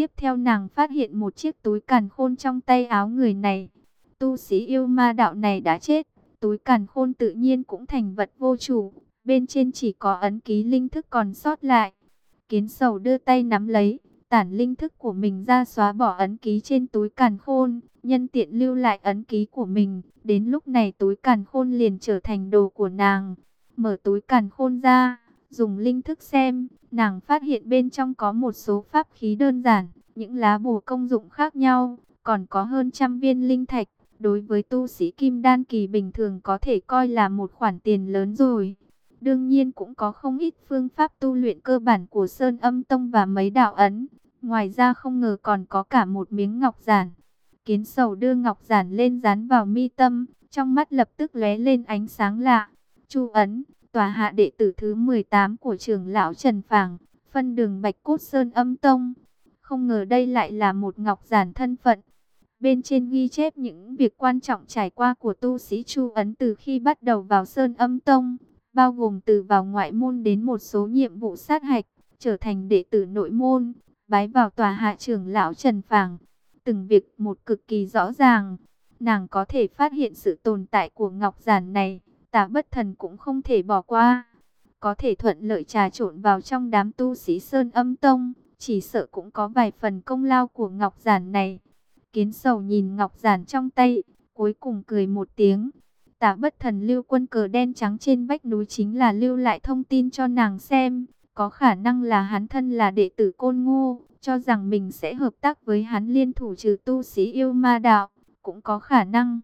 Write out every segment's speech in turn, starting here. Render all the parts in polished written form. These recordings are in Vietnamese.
tiếp theo nàng phát hiện một chiếc túi càn khôn trong tay áo người này. Tu sĩ yêu ma đạo này đã chết, túi càn khôn tự nhiên cũng thành vật vô chủ, bên trên chỉ có ấn ký linh thức còn sót lại. Kiến Sầu đưa tay nắm lấy, tản linh thức của mình ra xóa bỏ ấn ký trên túi càn khôn, nhân tiện lưu lại ấn ký của mình. Đến lúc này túi càn khôn liền trở thành đồ của nàng. Mở túi càn khôn ra, dùng linh thức xem, nàng phát hiện bên trong có một số pháp khí đơn giản, những lá bùa công dụng khác nhau, còn có hơn 100 viên linh thạch. Đối với tu sĩ kim đan kỳ bình thường có thể coi là một khoản tiền lớn rồi. Đương nhiên cũng có không ít phương pháp tu luyện cơ bản của Sơn Âm Tông và mấy đạo ấn. Ngoài ra không ngờ còn có cả một miếng ngọc giản. Kiến Sầu đưa ngọc giản lên dán vào mi tâm, trong mắt lập tức lóe lên ánh sáng lạ. Chu ấn, tòa hạ đệ tử thứ 18 của trưởng lão Trần Phàng, phân đường Bạch Cốt Sơn Âm Tông. Không ngờ đây lại là một ngọc giản thân phận. Bên trên ghi chép những việc quan trọng trải qua của tu sĩ Chu ấn từ khi bắt đầu vào Sơn Âm Tông, bao gồm từ vào ngoại môn đến một số nhiệm vụ sát hạch, trở thành đệ tử nội môn, bái vào tòa hạ trưởng lão Trần Phàng. Từng việc một cực kỳ rõ ràng, nàng có thể phát hiện sự tồn tại của ngọc giản này, Tả Bất Thần cũng không thể bỏ qua. Có thể thuận lợi trà trộn vào trong đám tu sĩ Sơn Âm Tông, chỉ sợ cũng có vài phần công lao của ngọc giản này. Kiến Sầu nhìn ngọc giản trong tay, cuối cùng cười một tiếng. Tả Bất Thần lưu quân cờ đen trắng trên vách núi chính là lưu lại thông tin cho nàng xem. Có khả năng là hắn thân là đệ tử Côn Ngô, cho rằng mình sẽ hợp tác với hắn liên thủ trừ tu sĩ yêu ma đạo. Cũng có khả năng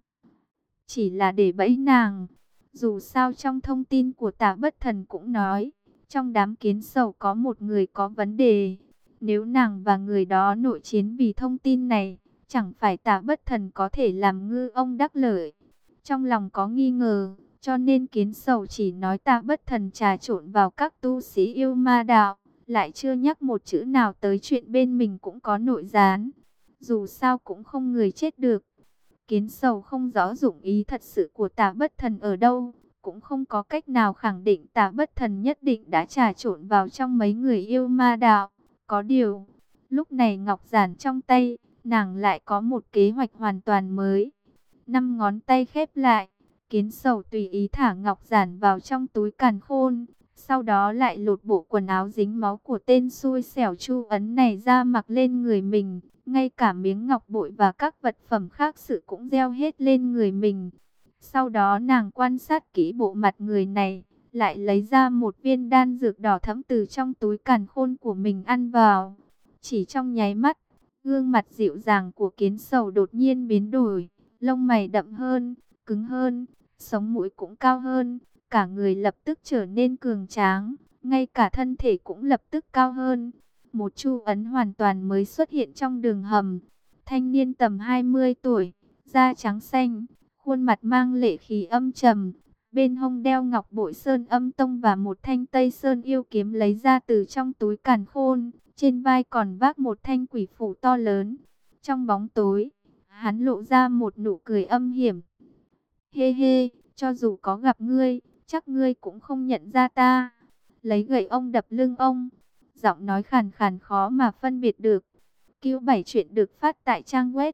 chỉ là để bẫy nàng. Dù sao trong thông tin của Tả Bất Thần cũng nói, trong đám Kiến Sầu có một người có vấn đề. Nếu nàng và người đó nội chiến vì thông tin này, chẳng phải Tả Bất Thần có thể làm ngư ông đắc lợi. Trong lòng có nghi ngờ, cho nên Kiến Sầu chỉ nói Tả Bất Thần trà trộn vào các tu sĩ yêu ma đạo, lại chưa nhắc một chữ nào tới chuyện bên mình cũng có nội gián. Dù sao cũng không người chết được. Kiến Sầu không rõ dụng ý thật sự của Tả Bất Thần ở đâu, cũng không có cách nào khẳng định Tả Bất Thần nhất định đã trà trộn vào trong mấy người yêu ma đạo. Có điều, lúc này ngọc giản trong tay, nàng lại có một kế hoạch hoàn toàn mới. 5 ngón tay khép lại, Kiến Sầu tùy ý thả ngọc giản vào trong túi càn khôn, sau đó lại lột bộ quần áo dính máu của tên xui xẻo Chu ấn này ra mặc lên người mình. Ngay cả miếng ngọc bội và các vật phẩm khác sự cũng gieo hết lên người mình. Sau đó nàng quan sát kỹ bộ mặt người này, lại lấy ra một viên đan dược đỏ thẫm từ trong túi càn khôn của mình ăn vào. Chỉ trong nháy mắt, gương mặt dịu dàng của Kiến Sầu đột nhiên biến đổi, lông mày đậm hơn, cứng hơn, sống mũi cũng cao hơn, cả người lập tức trở nên cường tráng, ngay cả thân thể cũng lập tức cao hơn. Một Chu ấn hoàn toàn mới xuất hiện trong đường hầm. Thanh niên tầm 20 tuổi, da trắng xanh, khuôn mặt mang lệ khí âm trầm, bên hông đeo ngọc bội Sơn Âm Tông và một thanh Tây Sơn yêu kiếm lấy ra từ trong túi càn khôn, trên vai còn vác một thanh quỷ phủ to lớn. Trong bóng tối, hắn lộ ra một nụ cười âm hiểm. Hê hê, cho dù có gặp ngươi, chắc ngươi cũng không nhận ra ta. Lấy gậy ông đập lưng ông. Giọng nói khàn khàn khó mà phân biệt được. Q7 chuyện được phát tại trang web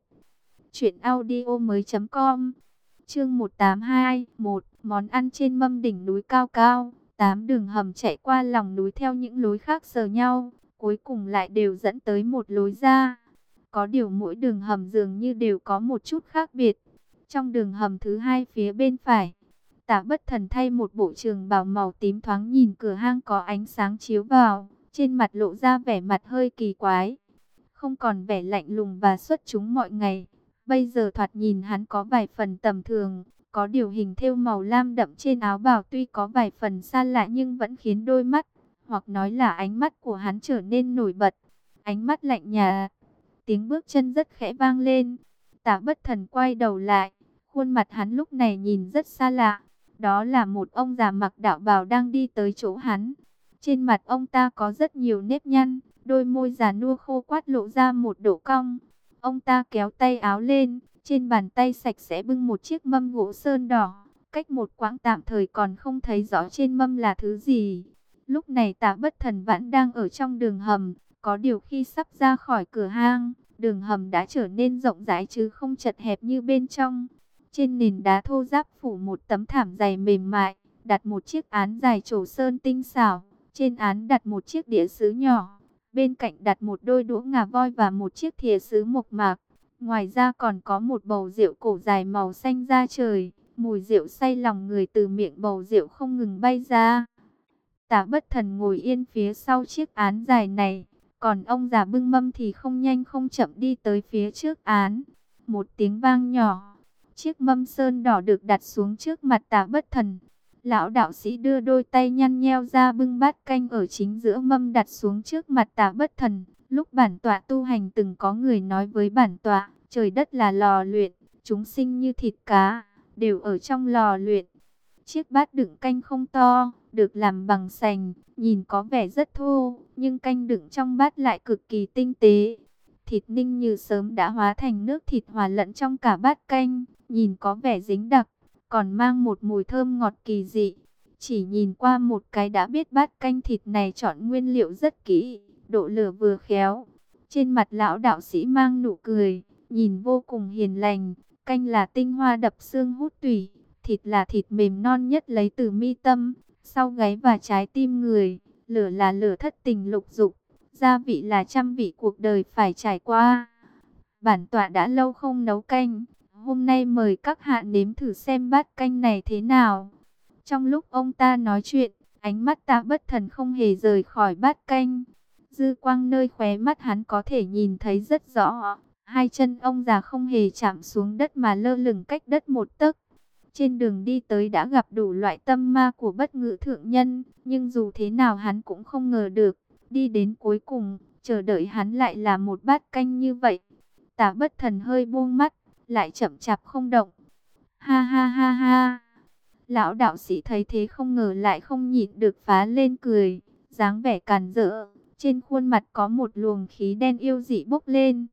truyệnaudiomoi.com. Chương 182, món ăn trên mâm đỉnh núi cao cao, 8 đường hầm chạy qua lòng núi theo những lối khác sờ nhau, cuối cùng lại đều dẫn tới một lối ra. Có điều mỗi đường hầm dường như đều có một chút khác biệt. Trong đường hầm thứ hai phía bên phải, Tả Bất Thần thay một bộ trường bào màu tím thoáng nhìn cửa hang có ánh sáng chiếu vào, trên mặt lộ ra vẻ mặt hơi kỳ quái. Không còn vẻ lạnh lùng và xuất chúng mọi ngày, bây giờ thoạt nhìn hắn có vài phần tầm thường, có điều hình thêu màu lam đậm trên áo bào tuy có vài phần xa lạ nhưng vẫn khiến đôi mắt, hoặc nói là ánh mắt của hắn trở nên nổi bật. Ánh mắt lạnh nhạt, tiếng bước chân rất khẽ vang lên. Tả Bất Thần quay đầu lại, khuôn mặt hắn lúc này nhìn rất xa lạ. Đó là một ông già mặc đạo bào đang đi tới chỗ hắn. Trên mặt ông ta có rất nhiều nếp nhăn, đôi môi già nua khô quắt lộ ra một độ cong. Ông ta kéo tay áo lên, trên bàn tay sạch sẽ bưng một chiếc mâm gỗ sơn đỏ. Cách một quãng tạm thời còn không thấy rõ trên mâm là thứ gì. Lúc này Tả Bất Thần vẫn đang ở trong đường hầm, Có điều khi sắp ra khỏi cửa hang, đường hầm đã trở nên rộng rãi chứ không chật hẹp như bên trong. Trên nền đá thô ráp phủ một tấm thảm dày mềm mại, đặt một chiếc án dài trổ sơn tinh xảo. Trên án đặt một chiếc đĩa sứ nhỏ, bên cạnh đặt một đôi đũa ngà voi và một chiếc thìa sứ mộc mạc. Ngoài ra còn có một bầu rượu cổ dài màu xanh da trời, mùi rượu say lòng người từ miệng bầu rượu không ngừng bay ra. Tả Bất Thần ngồi yên phía sau chiếc án dài này, còn ông già bưng mâm thì không nhanh không chậm đi tới phía trước án. Một tiếng vang nhỏ, chiếc mâm sơn đỏ được đặt xuống trước mặt Tả Bất Thần. Lão đạo sĩ đưa đôi tay nhăn nheo ra bưng bát canh ở chính giữa mâm đặt xuống trước mặt Tả Bất Thần. Lúc bản tọa tu hành từng có người nói với bản tọa, trời đất là lò luyện, chúng sinh như thịt cá, đều ở trong lò luyện. Chiếc bát đựng canh không to, được làm bằng sành, nhìn có vẻ rất thô, nhưng canh đựng trong bát lại cực kỳ tinh tế. Thịt ninh như sớm đã hóa thành nước thịt hòa lẫn trong cả bát canh, nhìn có vẻ dính đặc, còn mang một mùi thơm ngọt kỳ dị. Chỉ nhìn qua một cái đã biết bát canh thịt này chọn nguyên liệu rất kỹ, độ lửa vừa khéo. Trên mặt lão đạo sĩ mang nụ cười, nhìn vô cùng hiền lành. Canh là tinh hoa đập xương hút tủy, thịt là thịt mềm non nhất lấy từ mi tâm, sau gáy và trái tim người. Lửa là lửa thất tình lục dục, gia vị là trăm vị cuộc đời phải trải qua. Bản tọa đã lâu không nấu canh, hôm nay mời các hạ nếm thử xem bát canh này thế nào. Trong lúc ông ta nói chuyện, ánh mắt Tả Bất Thần không hề rời khỏi bát canh. Dư quang nơi khóe mắt hắn có thể nhìn thấy rất rõ. Hai chân ông già không hề chạm xuống đất mà lơ lửng cách đất một tấc. Trên đường đi tới đã gặp đủ loại tâm ma của Bất Ngữ thượng nhân, nhưng dù thế nào hắn cũng không ngờ được, đi đến cuối cùng, chờ đợi hắn lại là một bát canh như vậy. Tả Bất Thần hơi buông mắt, lại chậm chạp không động. Ha ha ha ha. Lão đạo sĩ thấy thế không ngờ lại không nhịn được phá lên cười, dáng vẻ càn rỡ, trên khuôn mặt có một luồng khí đen yêu dị bốc lên.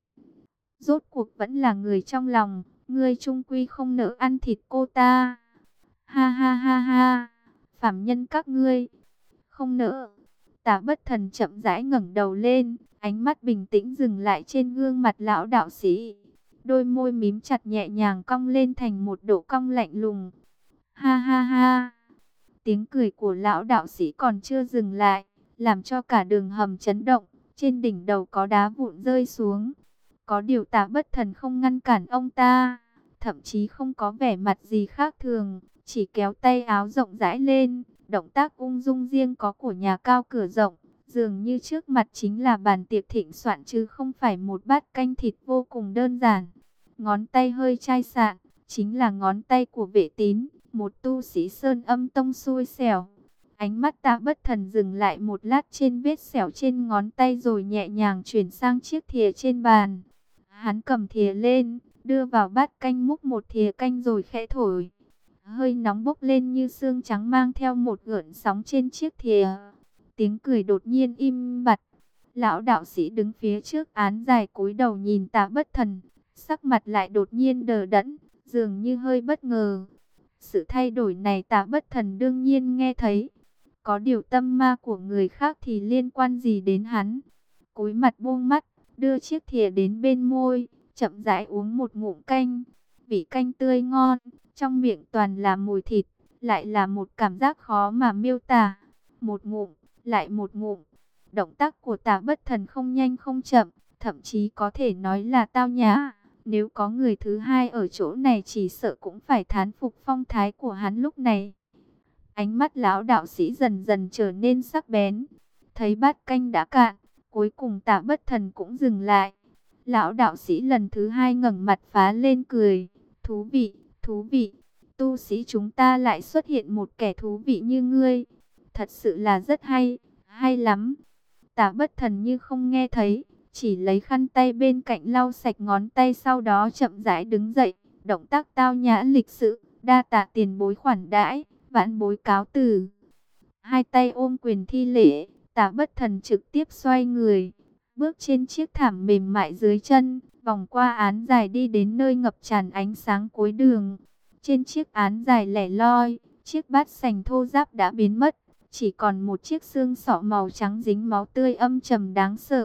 Rốt cuộc vẫn là người trong lòng, ngươi chung quy không nỡ ăn thịt cô ta. Ha ha ha ha, phàm nhân các ngươi, không nỡ. Tả Bất Thần chậm rãi ngẩng đầu lên, ánh mắt bình tĩnh dừng lại trên gương mặt lão đạo sĩ. Đôi môi mím chặt nhẹ nhàng cong lên thành một độ cong lạnh lùng. Ha ha ha, tiếng cười của lão đạo sĩ còn chưa dừng lại, làm cho cả đường hầm chấn động, trên đỉnh đầu có đá vụn rơi xuống. Có điều Tả Bất Thần không ngăn cản ông ta, thậm chí không có vẻ mặt gì khác thường, chỉ kéo tay áo rộng rãi lên, động tác ung dung riêng có của nhà cao cửa rộng, dường như trước mặt chính là bàn tiệc thịnh soạn chứ không phải một bát canh thịt vô cùng đơn giản. Ngón tay hơi chai sạn, chính là ngón tay của Vệ Tín, một tu sĩ Sơn Âm tông xui xẻo. Ánh mắt Tả Bất Thần dừng lại một lát trên vết sẹo trên ngón tay rồi nhẹ nhàng chuyển sang chiếc thìa trên bàn. Hắn cầm thìa lên, đưa vào bát canh múc một thìa canh rồi khẽ thổi. Hơi nóng bốc lên như sương trắng mang theo một gợn sóng trên chiếc thìa. Tiếng cười đột nhiên im bặt. Lão đạo sĩ đứng phía trước án dài cúi đầu nhìn Tả Bất Thần, sắc mặt lại đột nhiên đờ đẫn, dường như hơi bất ngờ. Sự thay đổi này Tả Bất Thần đương nhiên nghe thấy. Có điều tâm ma của người khác thì liên quan gì đến hắn. Cúi mặt buông mắt, đưa chiếc thìa đến bên môi, chậm rãi uống một ngụm canh. Vị canh tươi ngon, trong miệng toàn là mùi thịt, lại là một cảm giác khó mà miêu tả. Một ngụm, lại một ngụm. Động tác của Tả Bất Thần không nhanh không chậm, thậm chí có thể nói là tao nhã. Nếu có người thứ hai ở chỗ này chỉ sợ cũng phải thán phục phong thái của hắn lúc này. Ánh mắt lão đạo sĩ dần dần trở nên sắc bén. Thấy bát canh đã cạn, cuối cùng Tả Bất Thần cũng dừng lại. Lão đạo sĩ lần thứ hai ngẩng mặt phá lên cười. Thú vị, thú vị. Tu sĩ chúng ta lại xuất hiện một kẻ thú vị như ngươi. Thật sự là rất hay, hay lắm. Tả Bất Thần như không nghe thấy, chỉ lấy khăn tay bên cạnh lau sạch ngón tay, sau đó chậm rãi đứng dậy. Động tác tao nhã lịch sự, đa tạ tiền bối khoản đãi, vãn bối cáo từ. Hai tay ôm quyền thi lễ, Tả Bất Thần trực tiếp xoay người, bước trên chiếc thảm mềm mại dưới chân, vòng qua án dài đi đến nơi ngập tràn ánh sáng cuối đường. Trên chiếc án dài lẻ loi, chiếc bát sành thô ráp đã biến mất, chỉ còn một chiếc xương sọ màu trắng dính máu tươi âm trầm đáng sợ.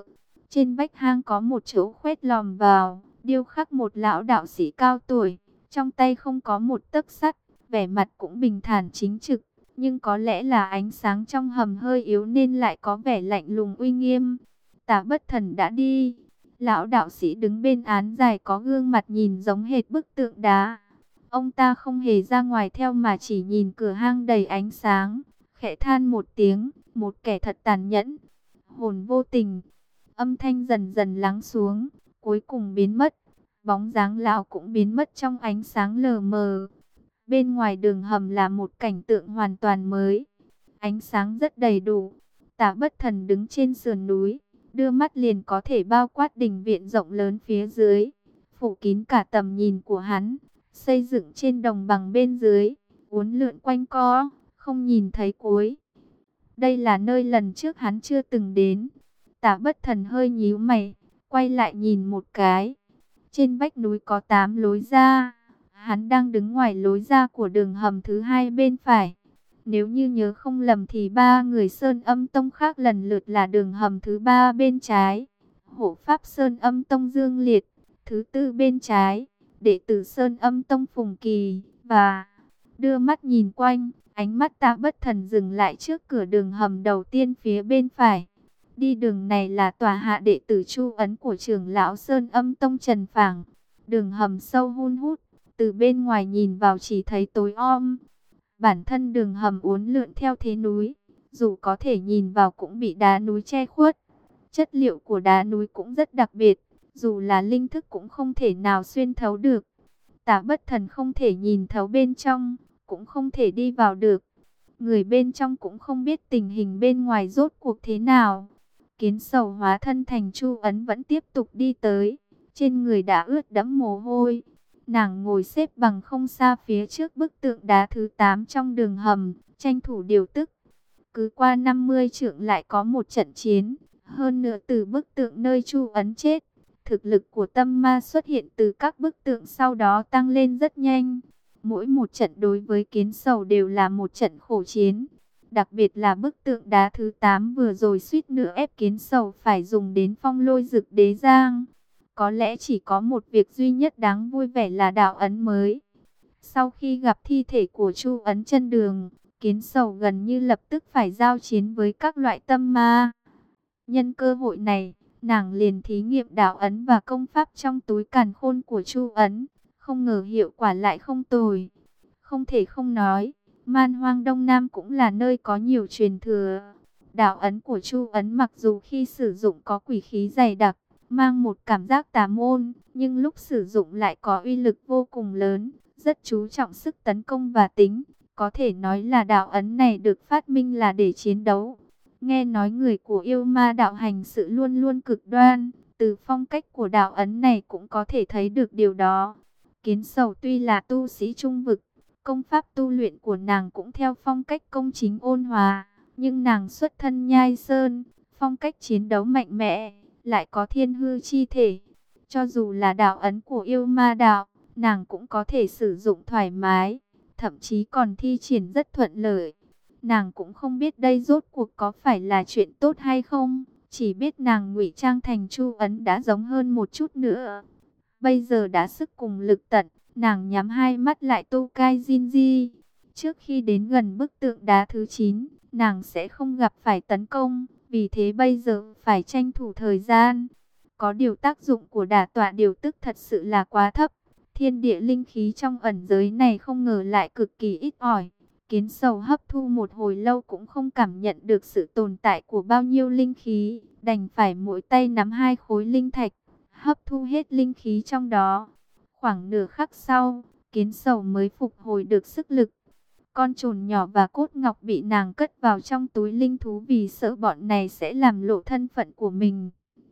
Trên vách hang có một chỗ khoét lòm vào, điêu khắc một lão đạo sĩ cao tuổi, trong tay không có một tấc sắt, vẻ mặt cũng bình thản chính trực, nhưng có lẽ là ánh sáng trong hầm hơi yếu nên lại có vẻ lạnh lùng uy nghiêm. Tả Bất Thần đã đi. Lão đạo sĩ đứng bên án dài có gương mặt nhìn giống hệt bức tượng đá. Ông ta không hề ra ngoài theo mà chỉ nhìn cửa hang đầy ánh sáng, khẽ than một tiếng, một kẻ thật tàn nhẫn, hồn vô tình. Âm thanh dần dần lắng xuống, cuối cùng biến mất. Bóng dáng lão cũng biến mất trong ánh sáng lờ mờ. Bên ngoài đường hầm là một cảnh tượng hoàn toàn mới. Ánh sáng rất đầy đủ. Tả Bất Thần đứng trên sườn núi, đưa mắt liền có thể bao quát đình viện rộng lớn phía dưới, phủ kín cả tầm nhìn của hắn, xây dựng trên đồng bằng bên dưới, uốn lượn quanh co, không nhìn thấy cuối. Đây là nơi lần trước hắn chưa từng đến. Tả Bất Thần hơi nhíu mày, quay lại nhìn một cái. Trên vách núi có 8 lối ra. Hắn đang đứng ngoài lối ra của đường hầm thứ hai bên phải. Nếu như nhớ không lầm thì 3 người Sơn Âm Tông khác lần lượt là đường hầm thứ 3 bên trái, hộ pháp Sơn Âm Tông Dương Liệt, thứ 4 bên trái, đệ tử Sơn Âm Tông Phùng Kỳ, và đưa mắt nhìn quanh, ánh mắt Tả Bất Thần dừng lại trước cửa đường hầm đầu tiên phía bên phải. Đi đường này là tòa hạ đệ tử Chu Ấn của trưởng lão Sơn Âm Tông Trần Phảng. Đường hầm sâu hun hút, từ bên ngoài nhìn vào chỉ thấy tối om. Bản thân đường hầm uốn lượn theo thế núi, dù có thể nhìn vào cũng bị đá núi che khuất. Chất liệu của đá núi cũng rất đặc biệt, dù là linh thức cũng không thể nào xuyên thấu được. Tả Bất Thần không thể nhìn thấu bên trong, cũng không thể đi vào được. Người bên trong cũng không biết tình hình bên ngoài rốt cuộc thế nào. Kiến Sầu hóa thân thành Chu Ấn vẫn tiếp tục đi tới, trên người đã ướt đẫm mồ hôi. Nàng ngồi xếp bằng không xa phía trước bức tượng đá thứ 8 trong đường hầm, tranh thủ điều tức. Cứ qua 50 trượng lại có một trận chiến, hơn nữa từ bức tượng nơi Chu Ấn chết. Thực lực của tâm ma xuất hiện từ các bức tượng sau đó tăng lên rất nhanh. Mỗi một trận đối với Kiến Sầu đều là một trận khổ chiến. Đặc biệt là bức tượng đá thứ 8 vừa rồi suýt nữa ép Kiến Sầu phải dùng đến Phong Lôi Dực Đế Giang. Có lẽ chỉ có một việc duy nhất đáng vui vẻ là đạo ấn mới. Sau khi gặp thi thể của Chu Ấn chân đường, Kiến Sầu gần như lập tức phải giao chiến với các loại tâm ma. Nhân cơ hội này, nàng liền thí nghiệm đạo ấn và công pháp trong túi càn khôn của Chu Ấn. Không ngờ hiệu quả lại không tồi. Không thể không nói, Man Hoang Đông Nam cũng là nơi có nhiều truyền thừa. Đạo ấn của Chu Ấn mặc dù khi sử dụng có quỷ khí dày đặc, mang một cảm giác tà môn, nhưng lúc sử dụng lại có uy lực vô cùng lớn, rất chú trọng sức tấn công và tính. Có thể nói là đạo ấn này được phát minh là để chiến đấu. Nghe nói người của yêu ma đạo hành sự luôn luôn cực đoan, từ phong cách của đạo ấn này cũng có thể thấy được điều đó. Kiến Sầu tuy là tu sĩ trung vực, công pháp tu luyện của nàng cũng theo phong cách công chính ôn hòa, nhưng nàng xuất thân Nhai Sơn, phong cách chiến đấu mạnh mẽ, lại có thiên hư chi thể. Cho dù là đạo ấn của yêu ma đạo, nàng cũng có thể sử dụng thoải mái, thậm chí còn thi triển rất thuận lợi. Nàng cũng không biết đây rốt cuộc có phải là chuyện tốt hay không, chỉ biết nàng ngụy trang thành Chu Ấn đã giống hơn một chút nữa. Bây giờ đã sức cùng lực tận, nàng nhắm hai mắt lại tu cai Jinji. Trước khi đến gần bức tượng đá thứ 9, nàng sẽ không gặp phải tấn công, vì thế bây giờ phải tranh thủ thời gian. Có điều tác dụng của đả tọa điều tức thật sự là quá thấp. Thiên địa linh khí trong ẩn giới này không ngờ lại cực kỳ ít ỏi. Kiến Sầu hấp thu một hồi lâu cũng không cảm nhận được sự tồn tại của bao nhiêu linh khí, đành phải mỗi tay nắm 2 khối linh thạch, hấp thu hết linh khí trong đó. Khoảng nửa khắc sau, Kiến Sầu mới phục hồi được sức lực. Con trồn nhỏ và cốt ngọc bị nàng cất vào trong túi linh thú vì sợ bọn này sẽ làm lộ thân phận của mình.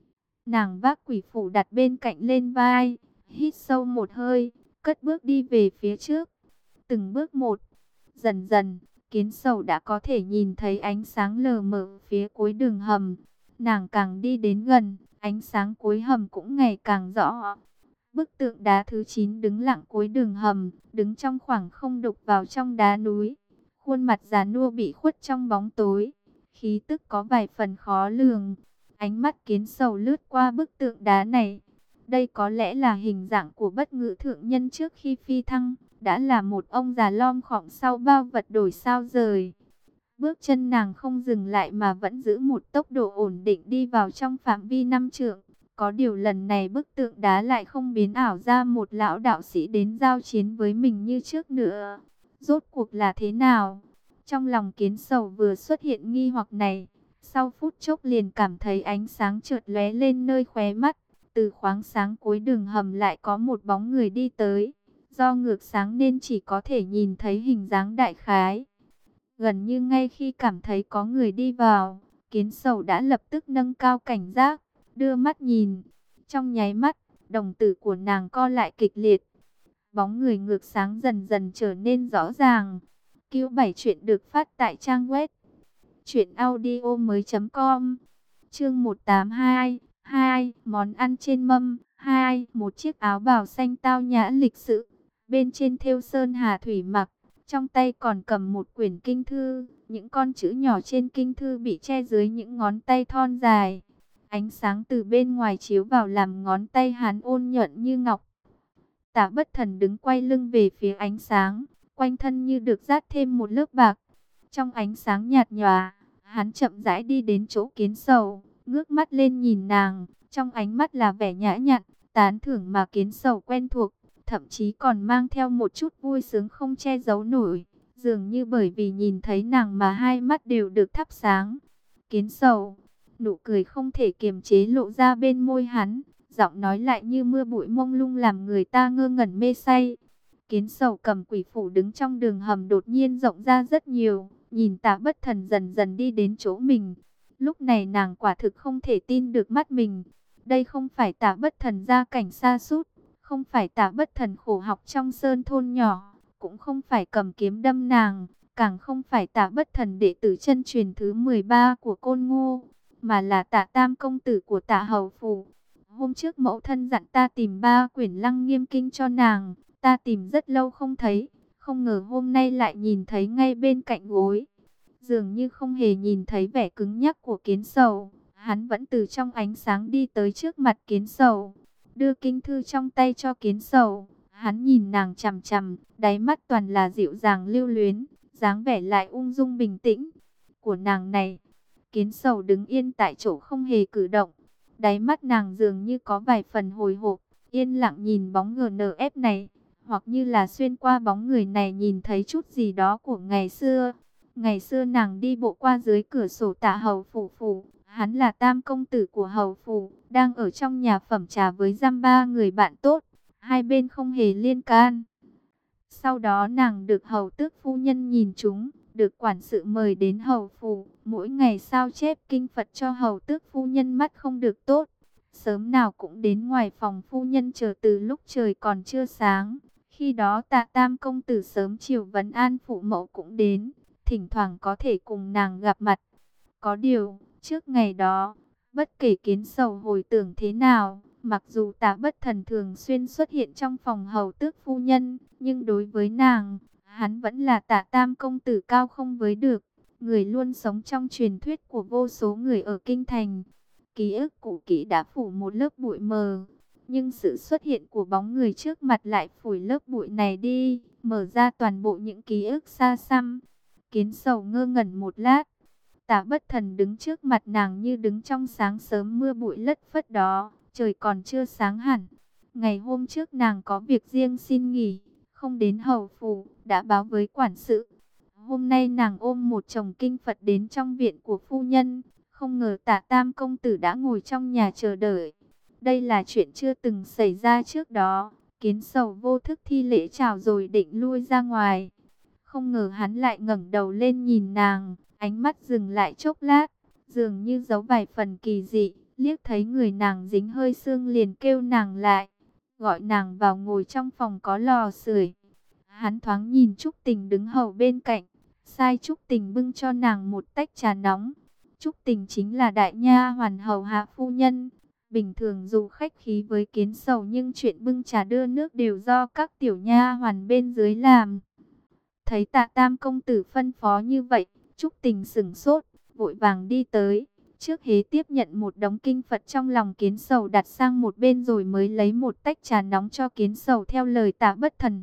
Nàng vác quỷ phủ đặt bên cạnh lên vai, hít sâu một hơi, cất bước đi về phía trước. Từng bước một, dần dần, Kiến Sầu đã có thể nhìn thấy ánh sáng lờ mờ phía cuối đường hầm. Nàng càng đi đến gần, ánh sáng cuối hầm cũng ngày càng rõ. Bức tượng đá thứ 9 đứng lặng cuối đường hầm, đứng trong khoảng không đục vào trong đá núi. Khuôn mặt già nua bị khuất trong bóng tối, khí tức có vài phần khó lường. Ánh mắt Kiến Sầu lướt qua bức tượng đá này. Đây có lẽ là hình dạng của Bất Ngự thượng nhân trước khi phi thăng, đã là một ông già lom khom sau bao vật đổi sao rời. Bước chân nàng không dừng lại mà vẫn giữ một tốc độ ổn định đi vào trong phạm vi 5 trượng. Có điều lần này bức tượng đá lại không biến ảo ra một lão đạo sĩ đến giao chiến với mình như trước nữa. Rốt cuộc là thế nào? Trong lòng Kiến Sầu vừa xuất hiện nghi hoặc này, sau phút chốc liền cảm thấy ánh sáng chợt lóe lên nơi khóe mắt. Từ khoáng sáng cuối đường hầm lại có một bóng người đi tới. Do ngược sáng nên chỉ có thể nhìn thấy hình dáng đại khái. Gần như ngay khi cảm thấy có người đi vào, Kiến Sầu đã lập tức nâng cao cảnh giác, đưa mắt nhìn. Trong nháy mắt, đồng tử của nàng co lại kịch liệt. Bóng người ngược sáng dần dần trở nên rõ ràng. Q7 chuyện được phát tại trang web truyệnaudiomoi.com. Chương 182, 2, món ăn trên mâm, 2, một chiếc áo bào xanh tao nhã lịch sự, bên trên thêu sơn hà thủy mặc, trong tay còn cầm một quyển kinh thư, những con chữ nhỏ trên kinh thư bị che dưới những ngón tay thon dài. Ánh sáng từ bên ngoài chiếu vào làm ngón tay hắn ôn nhuận như ngọc. Tả Bất Thần đứng quay lưng về phía ánh sáng, quanh thân như được dát thêm một lớp bạc. Trong ánh sáng nhạt nhòa, hắn chậm rãi đi đến chỗ Kiến Sầu, ngước mắt lên nhìn nàng, trong ánh mắt là vẻ nhã nhặn, tán thưởng mà Kiến Sầu quen thuộc, thậm chí còn mang theo một chút vui sướng không che giấu nổi, dường như bởi vì nhìn thấy nàng mà hai mắt đều được thắp sáng. Kiến Sầu, nụ cười không thể kiềm chế lộ ra bên môi hắn, giọng nói lại như mưa bụi mông lung làm người ta ngơ ngẩn mê say. Kiến Sầu cầm quỷ phủ đứng trong đường hầm đột nhiên rộng ra rất nhiều, nhìn Tả Bất Thần dần dần đi đến chỗ mình. Lúc này nàng quả thực không thể tin được mắt mình. Đây không phải Tả Bất Thần gia cảnh sa sút, không phải Tả Bất Thần khổ học trong sơn thôn nhỏ, cũng không phải cầm kiếm đâm nàng, càng không phải Tả Bất Thần đệ tử chân truyền thứ 13 của Côn Ngô, mà là Tả Tam công tử của Tả Hầu Phủ. Hôm trước mẫu thân dặn ta tìm 3 quyển Lăng Nghiêm Kinh cho nàng, ta tìm rất lâu không thấy, không ngờ hôm nay lại nhìn thấy ngay bên cạnh gối. Dường như không hề nhìn thấy vẻ cứng nhắc của Kiến Sầu, hắn vẫn từ trong ánh sáng đi tới trước mặt Kiến Sầu, đưa kinh thư trong tay cho Kiến Sầu. Hắn nhìn nàng chằm chằm, đáy mắt toàn là dịu dàng lưu luyến, dáng vẻ lại ung dung bình tĩnh của nàng này. Kiến Sầu đứng yên tại chỗ không hề cử động, đáy mắt nàng dường như có vài phần hồi hộp, yên lặng nhìn bóng GNF này, hoặc như là xuyên qua bóng người này nhìn thấy chút gì đó của ngày xưa. Ngày xưa nàng đi bộ qua dưới cửa sổ Tả Hầu Phủ, hắn là Tam công tử của Hầu Phủ, đang ở trong nhà phẩm trà với dăm 3 người bạn tốt, hai bên không hề liên can. Sau đó nàng được Hầu Tước phu nhân nhìn trúng, được quản sự mời đến Hầu Phủ, mỗi ngày sao chép kinh Phật cho Hầu Tước phu nhân mắt không được tốt. Sớm nào cũng đến ngoài phòng phu nhân chờ từ lúc trời còn chưa sáng. Khi đó Tạ Tam công tử sớm chiều vấn an phụ mẫu cũng đến, thỉnh thoảng có thể cùng nàng gặp mặt. Có điều, trước ngày đó, bất kể Kiến Sầu hồi tưởng thế nào, mặc dù Tả Bất Thần thường xuyên xuất hiện trong phòng Hầu Tước phu nhân, nhưng đối với nàng, hắn vẫn là Tạ Tam công tử cao không với được, người luôn sống trong truyền thuyết của vô số người ở kinh thành. Ký ức cũ kỹ đã phủ một lớp bụi mờ, nhưng sự xuất hiện của bóng người trước mặt lại phủi lớp bụi này đi, mở ra toàn bộ những ký ức xa xăm. Kiến Sầu ngơ ngẩn một lát, Tả Bất Thần đứng trước mặt nàng như đứng trong sáng sớm mưa bụi lất phất đó, trời còn chưa sáng hẳn. Ngày hôm trước nàng có việc riêng xin nghỉ, không đến Hầu Phủ, đã báo với quản sự. Hôm nay nàng ôm một chồng kinh Phật đến trong viện của phu nhân, không ngờ Tả Tam công tử đã ngồi trong nhà chờ đợi. Đây là chuyện chưa từng xảy ra trước đó. Kiến Sầu vô thức thi lễ chào rồi định lui ra ngoài. Không ngờ hắn lại ngẩng đầu lên nhìn nàng, ánh mắt dừng lại chốc lát, dường như giấu vài phần kỳ dị, liếc thấy người nàng dính hơi sương liền kêu nàng lại, gọi nàng vào ngồi trong phòng có lò sưởi. Hắn thoáng nhìn Trúc Tình đứng hầu bên cạnh, sai Trúc Tình bưng cho nàng một tách trà nóng. Trúc Tình chính là đại nha hoàn hầu hạ phu nhân. Bình thường dù khách khí với Kiến Sầu nhưng chuyện bưng trà đưa nước đều do các tiểu nha hoàn bên dưới làm. Thấy Tạ Tam công tử phân phó như vậy, Trúc Tình sửng sốt, vội vàng đi tới, Trước hế tiếp nhận một đống kinh Phật trong lòng Kiến Sầu đặt sang một bên rồi mới lấy một tách trà nóng cho Kiến Sầu theo lời Tạ Bất Thần.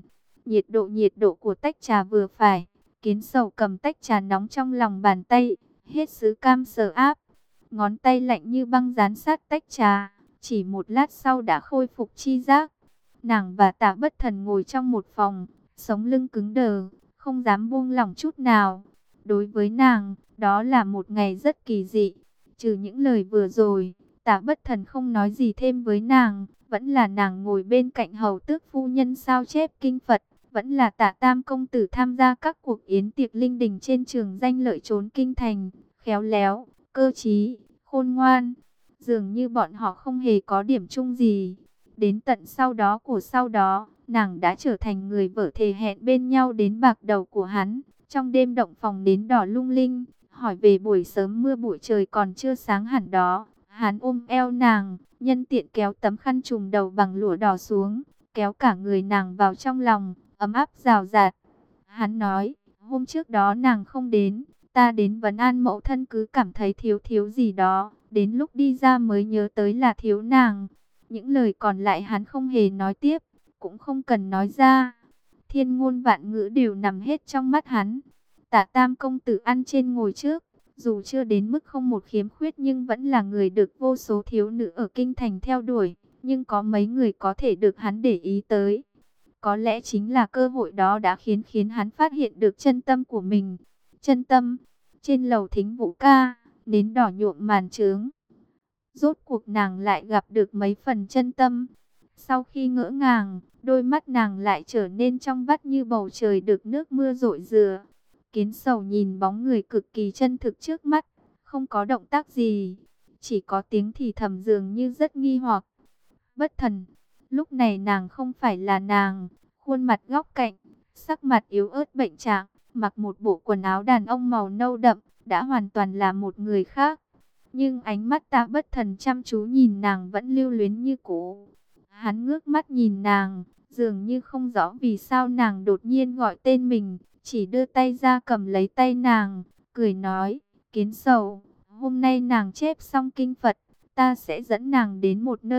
Nhiệt độ của tách trà vừa phải. Kiến Sầu cầm tách trà nóng trong lòng bàn tay, hết sức cam sở áp. Ngón tay lạnh như băng dán sát tách trà, chỉ một lát sau đã khôi phục chi giác. Nàng và Tạ Bất Thần ngồi trong một phòng, sống lưng cứng đờ, không dám buông lỏng chút nào. Đối với nàng, đó là một ngày rất kỳ dị. Trừ những lời vừa rồi, Tạ Bất Thần không nói gì thêm với nàng. Vẫn là nàng ngồi bên cạnh hầu tước phu nhân sao chép kinh Phật. Vẫn là Tạ Tam công tử tham gia các cuộc yến tiệc linh đình trên trường danh lợi trốn kinh thành. Khéo léo, cơ trí, khôn ngoan. Dường như bọn họ không hề có điểm chung gì. Đến tận sau đó, nàng đã trở thành người vợ thề hẹn bên nhau đến bạc đầu của hắn. Trong đêm động phòng nến đỏ lung linh, hỏi về buổi sớm mưa bụi trời còn chưa sáng hẳn đó. Hắn ôm eo nàng, nhân tiện kéo tấm khăn trùm đầu bằng lụa đỏ xuống, kéo cả người nàng vào trong lòng, ấm áp rào rạt. Hắn nói, hôm trước đó nàng không đến, ta đến vấn an mẫu thân cứ cảm thấy thiếu gì đó, đến lúc đi ra mới nhớ tới là thiếu nàng. Những lời còn lại hắn không hề nói tiếp, cũng không cần nói ra. Thiên ngôn vạn ngữ đều nằm hết trong mắt hắn. Tạ Tam công tử ăn trên ngồi trước, dù chưa đến mức không một khiếm khuyết nhưng vẫn là người được vô số thiếu nữ ở kinh thành theo đuổi. Nhưng có mấy người có thể được hắn để ý tới. Có lẽ chính là cơ hội đó đã khiến hắn phát hiện được chân tâm của mình. Chân tâm, trên lầu thính vũ ca, nến đỏ nhuộm màn trướng. Rốt cuộc nàng lại gặp được mấy phần chân tâm. Sau khi ngỡ ngàng, đôi mắt nàng lại trở nên trong vắt như bầu trời được nước mưa rội rửa. Kiến Sầu nhìn bóng người cực kỳ chân thực trước mắt, không có động tác gì, chỉ có tiếng thì thầm dường như rất nghi hoặc. Bất Thần, lúc này nàng không phải là nàng, khuôn mặt góc cạnh, sắc mặt yếu ớt bệnh trạng, mặc một bộ quần áo đàn ông màu nâu đậm, đã hoàn toàn là một người khác. Nhưng ánh mắt Tạ Bất Thần chăm chú nhìn nàng vẫn lưu luyến như cũ. Hắn ngước mắt nhìn nàng, dường như không rõ vì sao nàng đột nhiên gọi tên mình, chỉ đưa tay ra cầm lấy tay nàng, cười nói, Kiến Sầu, hôm nay nàng chép xong kinh Phật, ta sẽ dẫn nàng đến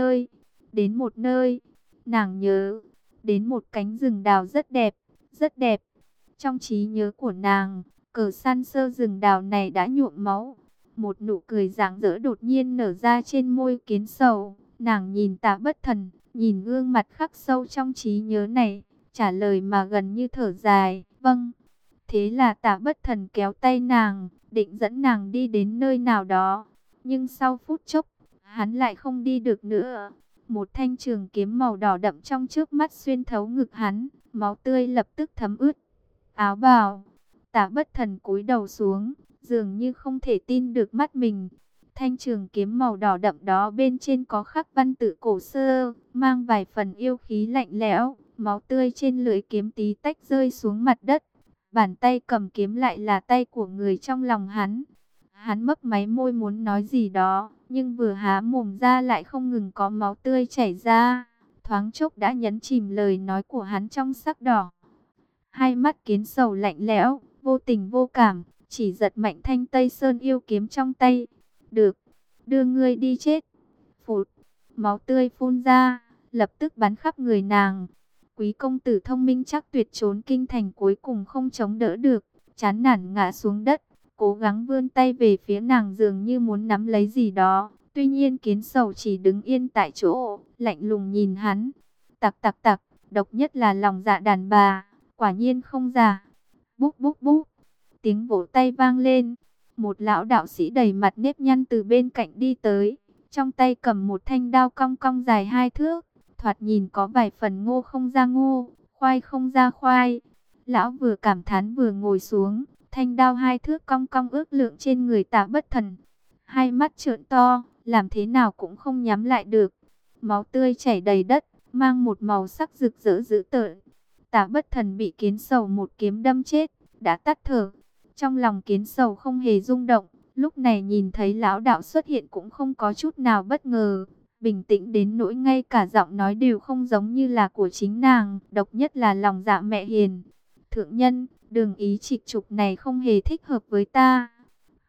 một nơi, nàng nhớ, đến một cánh rừng đào rất đẹp, rất đẹp. Trong trí nhớ của nàng, cờ san sơ rừng đào này đã nhuộm máu. Một nụ cười rạng rỡ đột nhiên nở ra trên môi Kiến Sầu. Nàng nhìn Tạ Bất Thần, nhìn gương mặt khắc sâu trong trí nhớ này, trả lời mà gần như thở dài, vâng. Thế là Tạ Bất Thần kéo tay nàng, định dẫn nàng đi đến nơi nào đó. Nhưng sau phút chốc, hắn lại không đi được nữa. Một thanh trường kiếm màu đỏ đậm trong trước mắt xuyên thấu ngực hắn, máu tươi lập tức thấm ướt áo bào. Tạ Bất Thần cúi đầu xuống, dường như không thể tin được mắt mình. Thanh trường kiếm màu đỏ đậm đó bên trên có khắc văn tự cổ xưa, mang vài phần yêu khí lạnh lẽo. Máu tươi trên lưỡi kiếm tí tách rơi xuống mặt đất. Bàn tay cầm kiếm lại là tay của người trong lòng hắn. Hắn mấp máy môi muốn nói gì đó, nhưng vừa há mồm ra lại không ngừng có máu tươi chảy ra. Thoáng chốc đã nhấn chìm lời nói của hắn trong sắc đỏ. Hai mắt Kiến Sầu lạnh lẽo, vô tình vô cảm, chỉ giật mạnh thanh Tây Sơn yêu kiếm trong tay. Được, đưa ngươi đi chết. Phụt, máu tươi phun ra, lập tức bắn khắp người nàng. Quý công tử thông minh chắc tuyệt trốn kinh thành cuối cùng không chống đỡ được, chán nản ngã xuống đất, cố gắng vươn tay về phía nàng dường như muốn nắm lấy gì đó. Tuy nhiên Kiến Sầu chỉ đứng yên tại chỗ, lạnh lùng nhìn hắn. Tặc tặc tặc, độc nhất là lòng dạ đàn bà, quả nhiên không giả. Búp búp búp, tiếng vỗ tay vang lên. Một lão đạo sĩ đầy mặt nếp nhăn từ bên cạnh đi tới, trong tay cầm một thanh đao cong cong dài 2 thước. Thoạt nhìn có vài phần ngô không ra ngô, khoai không ra khoai. Lão vừa cảm thán vừa ngồi xuống, thanh đao 2 thước cong cong ước lượng trên người Tạ Bất Thần. Hai mắt trợn to, làm thế nào cũng không nhắm lại được. Máu tươi chảy đầy đất, mang một màu sắc rực rỡ dữ tợn. Tạ Bất Thần bị Kiến Sầu một kiếm đâm chết, đã tắt thở. Trong lòng Kiến Sầu không hề rung động, lúc này nhìn thấy lão đạo xuất hiện cũng không có chút nào bất ngờ. Bình tĩnh đến nỗi ngay cả giọng nói đều không giống như là của chính nàng, độc nhất là lòng dạ mẹ hiền. Thượng nhân, đường ý trịch trục này không hề thích hợp với ta.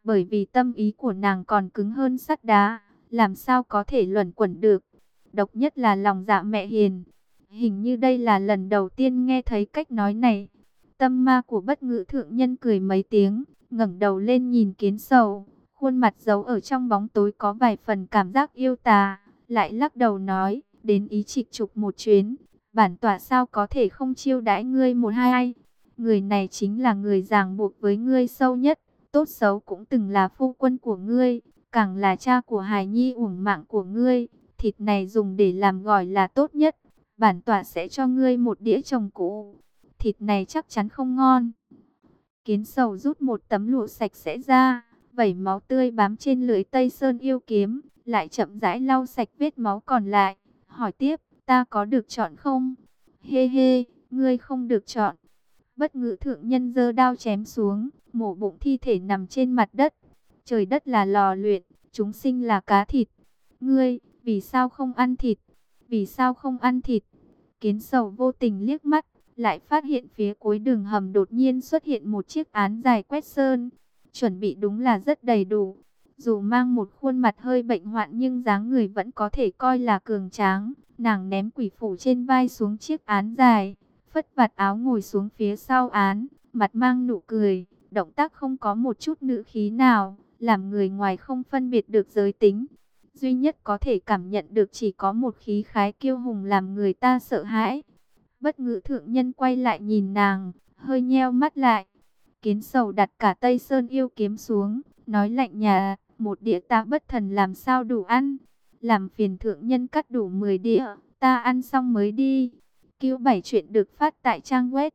bởi vì tâm ý của nàng còn cứng hơn sắt đá, làm sao có thể luẩn quẩn được. Độc nhất là lòng dạ mẹ hiền. Hình như đây là lần đầu tiên nghe thấy cách nói này. Tâm ma của Bất Ngự thượng nhân cười mấy tiếng, ngẩng đầu lên nhìn Kiến Sầu, khuôn mặt giấu ở trong bóng tối có vài phần cảm giác yêu tà, lại lắc đầu nói, đến ý trịch trục một chuyến, bản tọa sao có thể không chiêu đãi ngươi một hai. Người này chính là người ràng buộc với ngươi sâu nhất, tốt xấu cũng từng là phu quân của ngươi, càng là cha của hài nhi uổng mạng của ngươi. Thịt này dùng để làm gỏi là tốt nhất, bản tọa sẽ cho ngươi một đĩa trồng củ. Thịt này chắc chắn không ngon. Kiến Sầu rút một tấm lụa sạch sẽ ra, vẩy máu tươi bám trên lưỡi Tây Sơn yêu kiếm, lại chậm rãi lau sạch vết máu còn lại, hỏi tiếp, ta có được chọn không? Hê hê, ngươi không được chọn. Bất Ngự thượng nhân giơ đao chém xuống, mổ bụng thi thể nằm trên mặt đất. Trời đất là lò luyện, chúng sinh là cá thịt. Ngươi, vì sao không ăn thịt? Vì sao không ăn thịt? Kiến Sầu vô tình liếc mắt, lại phát hiện phía cuối đường hầm đột nhiên xuất hiện một chiếc án dài quét sơn. Chuẩn bị đúng là rất đầy đủ. Dù mang một khuôn mặt hơi bệnh hoạn nhưng dáng người vẫn có thể coi là cường tráng. Nàng ném quỷ phủ trên vai xuống chiếc án dài, phất vạt áo ngồi xuống phía sau án, mặt mang nụ cười, động tác không có một chút nữ khí nào, làm người ngoài không phân biệt được giới tính. Duy nhất có thể cảm nhận được chỉ có một khí khái kiêu hùng làm người ta sợ hãi. Bất Ngự thượng nhân quay lại nhìn nàng, hơi nheo mắt lại. Kiến Sầu đặt cả Tây Sơn yêu kiếm xuống, nói lạnh nhà, một đĩa ta bất thần làm sao đủ ăn. Làm phiền thượng nhân cắt đủ 10 đĩa, ta ăn xong mới đi. Cứu 7 chuyện được phát tại trang web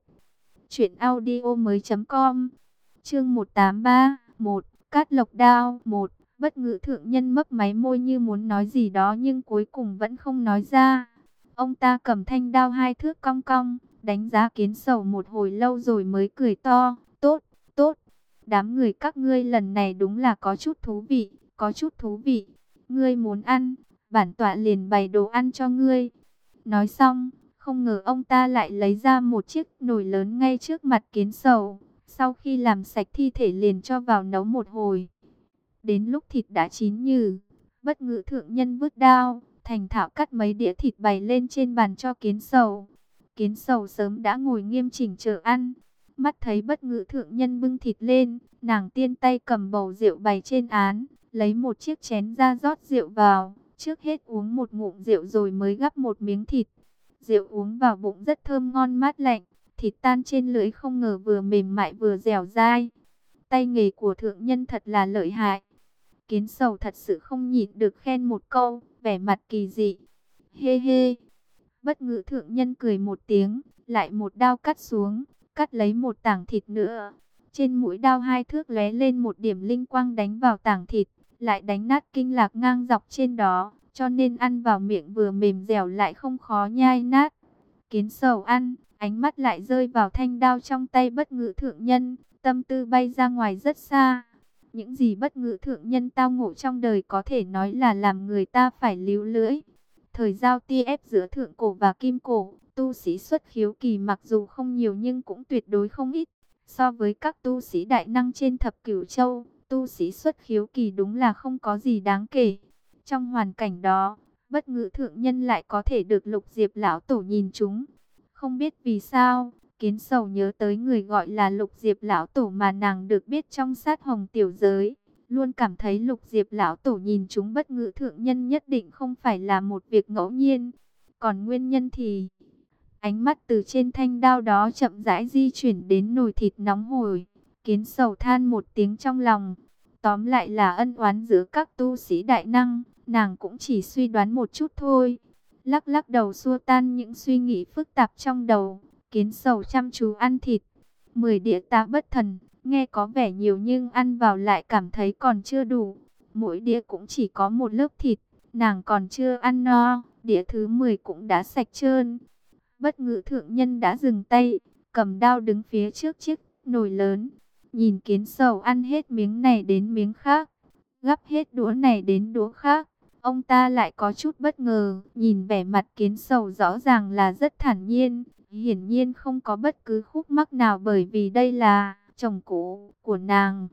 truyệnaudiomoi.com. Chương 183, 1, Cát Lộc Đao, 1. Bất Ngự thượng nhân mấp máy môi như muốn nói gì đó nhưng cuối cùng vẫn không nói ra. Ông ta cầm thanh đao 2 thước cong cong, đánh giá Kiến Sầu một hồi lâu rồi mới cười to, tốt, tốt. Đám người các ngươi lần này đúng là có chút thú vị, có chút thú vị. Ngươi muốn ăn, bản tọa liền bày đồ ăn cho ngươi. Nói xong, không ngờ ông ta lại lấy ra một chiếc nồi lớn ngay trước mặt Kiến Sầu. Sau khi làm sạch thi thể liền cho vào nấu một hồi. Đến lúc thịt đã chín nhừ, Bất Ngự thượng nhân vứt đao, thành thạo cắt mấy đĩa thịt bày lên trên bàn cho Kiến Sầu. Kiến Sầu sớm đã ngồi nghiêm chỉnh chờ ăn. Mắt thấy Bất Ngự thượng nhân bưng thịt lên, nàng tiên tay cầm bầu rượu bày trên án, lấy một chiếc chén ra rót rượu vào. Trước hết uống một ngụm rượu rồi mới gắp một miếng thịt. Rượu uống vào bụng rất thơm ngon mát lạnh, thịt tan trên lưỡi không ngờ vừa mềm mại vừa dẻo dai. Tay nghề của thượng nhân thật là lợi hại. Kiến Sầu thật sự không nhịn được khen một câu, vẻ mặt kỳ dị. Hê hê. Bất Ngự thượng nhân cười một tiếng, lại một đao cắt xuống, cắt lấy một tảng thịt nữa. Trên mũi đao 2 thước lóe lên một điểm linh quang đánh vào tảng thịt, lại đánh nát kinh lạc ngang dọc trên đó, cho nên ăn vào miệng vừa mềm dẻo lại không khó nhai nát. Kiến Sầu ăn, ánh mắt lại rơi vào thanh đao trong tay Bất Ngự thượng nhân, tâm tư bay ra ngoài rất xa. Những gì Bất Ngự thượng nhân tao ngộ trong đời có thể nói là làm người ta phải líu lưỡi. Thời giao tia ép giữa thượng cổ và kim cổ, tu sĩ xuất khiếu kỳ mặc dù không nhiều nhưng cũng tuyệt đối không ít. So với các tu sĩ đại năng trên thập cửu châu, tu sĩ xuất khiếu kỳ đúng là không có gì đáng kể. Trong hoàn cảnh đó, Bất Ngự thượng nhân lại có thể được Lục Diệp lão tổ nhìn chúng. Không biết vì sao, Kiến Sầu nhớ tới người gọi là Lục Diệp lão tổ mà nàng được biết trong sát hồng tiểu giới, luôn cảm thấy Lục Diệp lão tổ nhìn chúng Bất Ngự thượng nhân nhất định không phải là một việc ngẫu nhiên. Còn nguyên nhân thì ánh mắt từ trên thanh đao đó chậm rãi di chuyển đến nồi thịt nóng hổi. Kiến Sầu than một tiếng trong lòng. Tóm lại là ân oán giữa các tu sĩ đại năng, nàng cũng chỉ suy đoán một chút thôi. Lắc lắc đầu xua tan những suy nghĩ phức tạp trong đầu. Kiến Sầu chăm chú ăn thịt. 10 đĩa tá bất thần, nghe có vẻ nhiều nhưng ăn vào lại cảm thấy còn chưa đủ. Mỗi đĩa cũng chỉ có một lớp thịt, nàng còn chưa ăn no, đĩa thứ 10 cũng đã sạch trơn. Bất Ngự thượng nhân đã dừng tay, cầm đao đứng phía trước chiếc nồi lớn. Nhìn Kiến Sầu ăn hết miếng này đến miếng khác, gắp hết đũa này đến đũa khác. Ông ta lại có chút bất ngờ, nhìn vẻ mặt Kiến Sầu rõ ràng là rất thản nhiên, hiển nhiên không có bất cứ khúc mắc nào bởi vì đây là chồng cũ của nàng.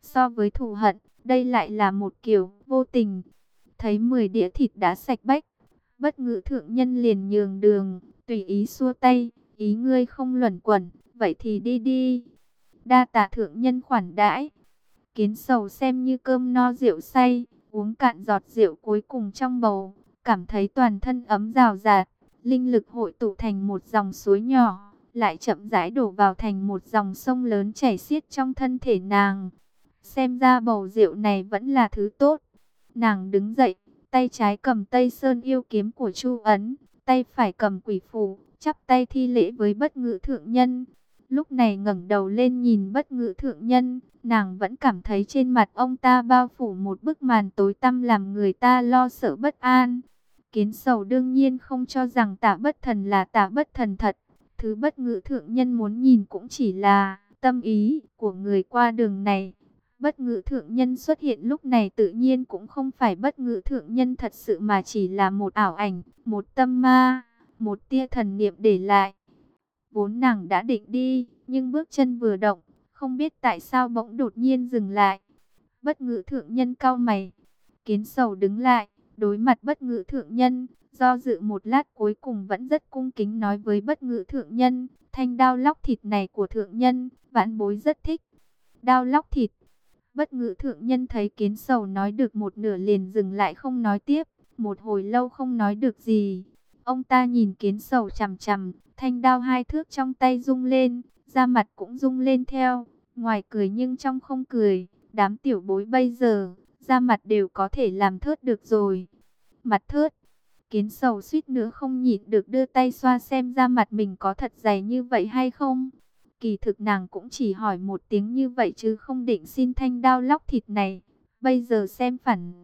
So với thù hận, đây lại là một kiểu vô tình. Thấy 10 đĩa thịt đã sạch bách, Bất Ngự thượng nhân liền nhường đường, tùy ý xua tay, ý ngươi không luẩn quẩn, vậy thì đi đi. Đa tạ thượng nhân khoản đãi. Kiến Sầu xem như cơm no rượu say, uống cạn giọt rượu cuối cùng trong bầu, cảm thấy toàn thân ấm rào rạt, linh lực hội tụ thành một dòng suối nhỏ, lại chậm rãi đổ vào thành một dòng sông lớn chảy xiết trong thân thể nàng. Xem ra bầu rượu này vẫn là thứ tốt. Nàng đứng dậy, tay trái cầm Tây Sơn yêu kiếm của Chu Ấn, tay phải cầm quỷ phù, chắp tay thi lễ với Bất Ngự thượng nhân. Lúc này ngẩng đầu lên nhìn Bất Ngự thượng nhân, nàng vẫn cảm thấy trên mặt ông ta bao phủ một bức màn tối tăm làm người ta lo sợ bất an. Kiến Sầu đương nhiên không cho rằng Tả Bất Thần là Tả Bất Thần thật. Thứ Bất Ngự thượng nhân muốn nhìn cũng chỉ là tâm ý của người qua đường này. Bất Ngự thượng nhân xuất hiện lúc này tự nhiên cũng không phải Bất Ngự thượng nhân thật sự mà chỉ là một ảo ảnh, một tâm ma, một tia thần niệm để lại. Vốn nàng đã định đi, nhưng bước chân vừa động, không biết tại sao bỗng đột nhiên dừng lại. Bất Ngự thượng nhân cau mày, Kiến Sầu đứng lại, đối mặt Bất Ngự thượng nhân, do dự một lát cuối cùng vẫn rất cung kính nói với Bất Ngự thượng nhân, thanh đao lóc thịt này của thượng nhân, vãn bối rất thích. Đao lóc thịt. Bất Ngự thượng nhân thấy Kiến Sầu nói được một nửa liền dừng lại không nói tiếp, một hồi lâu không nói được gì. Ông ta nhìn Kiến Sầu chằm chằm, thanh đao 2 thước trong tay rung lên, da mặt cũng rung lên theo, ngoài cười nhưng trong không cười. Đám tiểu bối bây giờ, da mặt đều có thể làm thớt được rồi. Mặt thớt. Kiến Sầu suýt nữa không nhịn được đưa tay xoa xem da mặt mình có thật dày như vậy hay không. Kỳ thực nàng cũng chỉ hỏi một tiếng như vậy chứ không định xin thanh đao lóc thịt này. Bây giờ xem phản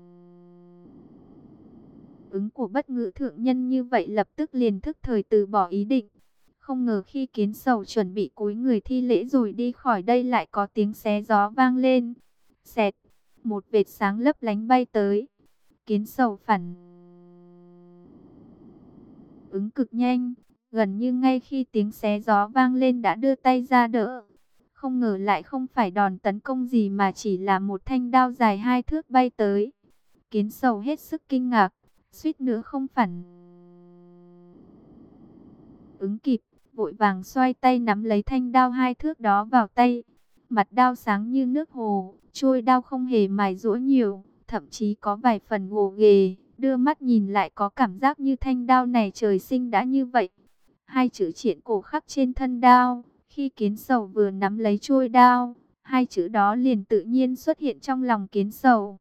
ứng của Bất Ngự thượng nhân như vậy lập tức liền thức thời từ bỏ ý định. Không ngờ khi Kiến Sầu chuẩn bị cúi người thi lễ rồi đi khỏi đây lại có tiếng xé gió vang lên. Xẹt, một vệt sáng lấp lánh bay tới. Kiến Sầu phản ứng cực nhanh, gần như ngay khi tiếng xé gió vang lên đã đưa tay ra đỡ. Không ngờ lại không phải đòn tấn công gì mà chỉ là một thanh đao dài 2 thước bay tới. Kiến Sầu hết sức kinh ngạc, suýt nữa không phản ứng kịp, vội vàng xoay tay nắm lấy thanh đao 2 thước đó vào tay. Mặt đao sáng như nước hồ, trôi đao không hề mài giũa nhiều, thậm chí có vài phần gồ ghề, đưa mắt nhìn lại có cảm giác như thanh đao này trời sinh đã như vậy. 2 chữ Triện Cổ khắc trên thân đao, khi Kiến Sầu vừa nắm lấy trôi đao, 2 chữ đó liền tự nhiên xuất hiện trong lòng Kiến Sầu.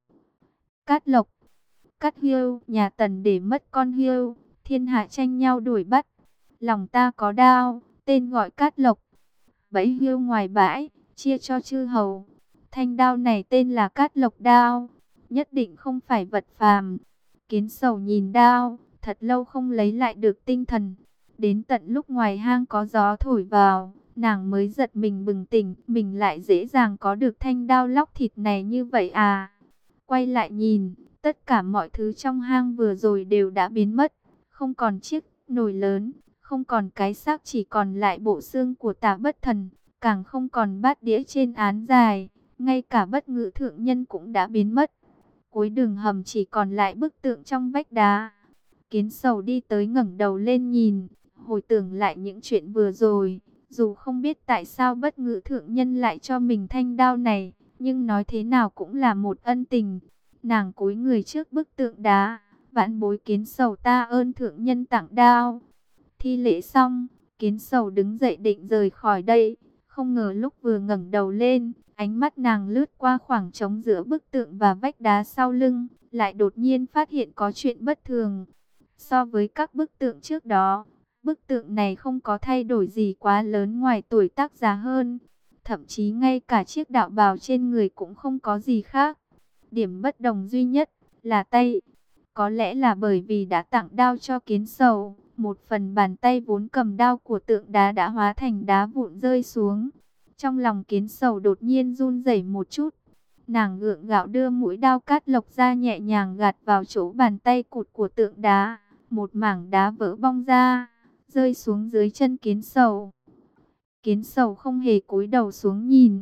Cát Lộc. Cát Hưu, nhà Tần để mất con hươu, thiên hạ tranh nhau đuổi bắt. Lòng ta có đao, tên gọi Cát Lộc. Bẫy hươu ngoài bãi, chia cho chư hầu. Thanh đao này tên là Cát Lộc đao, nhất định không phải vật phàm. Kiến Sầu nhìn đao, thật lâu không lấy lại được tinh thần. Đến tận lúc ngoài hang có gió thổi vào, nàng mới giật mình bừng tỉnh, mình lại dễ dàng có được thanh đao lóc thịt này như vậy à. Quay lại nhìn, tất cả mọi thứ trong hang vừa rồi đều đã biến mất, không còn chiếc nồi lớn, không còn cái xác, chỉ còn lại bộ xương của Tả Bất Thần, càng không còn bát đĩa trên án dài, ngay cả Bất Ngự thượng nhân cũng đã biến mất. Cuối đường hầm chỉ còn lại bức tượng trong vách đá. Kiến Sầu đi tới ngẩng đầu lên nhìn, hồi tưởng lại những chuyện vừa rồi, dù không biết tại sao Bất Ngự thượng nhân lại cho mình thanh đao này, nhưng nói thế nào cũng là một ân tình. Nàng cúi người trước bức tượng đá, vãn bối Kiến Sầu ta ơn thượng nhân tặng đao. Thi lễ xong, Kiến Sầu đứng dậy định rời khỏi đây, không ngờ lúc vừa ngẩng đầu lên, ánh mắt nàng lướt qua khoảng trống giữa bức tượng và vách đá sau lưng, lại đột nhiên phát hiện có chuyện bất thường. So với các bức tượng trước đó, bức tượng này không có thay đổi gì quá lớn ngoài tuổi tác già hơn. Thậm chí ngay cả chiếc đạo bào trên người cũng không có gì khác. Điểm bất đồng duy nhất là tay. Có lẽ là bởi vì đã tặng đao cho Kiến Sầu, một phần bàn tay vốn cầm đao của tượng đá đã hóa thành đá vụn rơi xuống. Trong lòng Kiến Sầu đột nhiên run rẩy một chút. Nàng gượng gạo đưa mũi đao Cát Lộc ra nhẹ nhàng gạt vào chỗ bàn tay cụt của tượng đá. Một mảng đá vỡ bong ra, rơi xuống dưới chân Kiến Sầu. Kiến Sầu không hề cúi đầu xuống nhìn.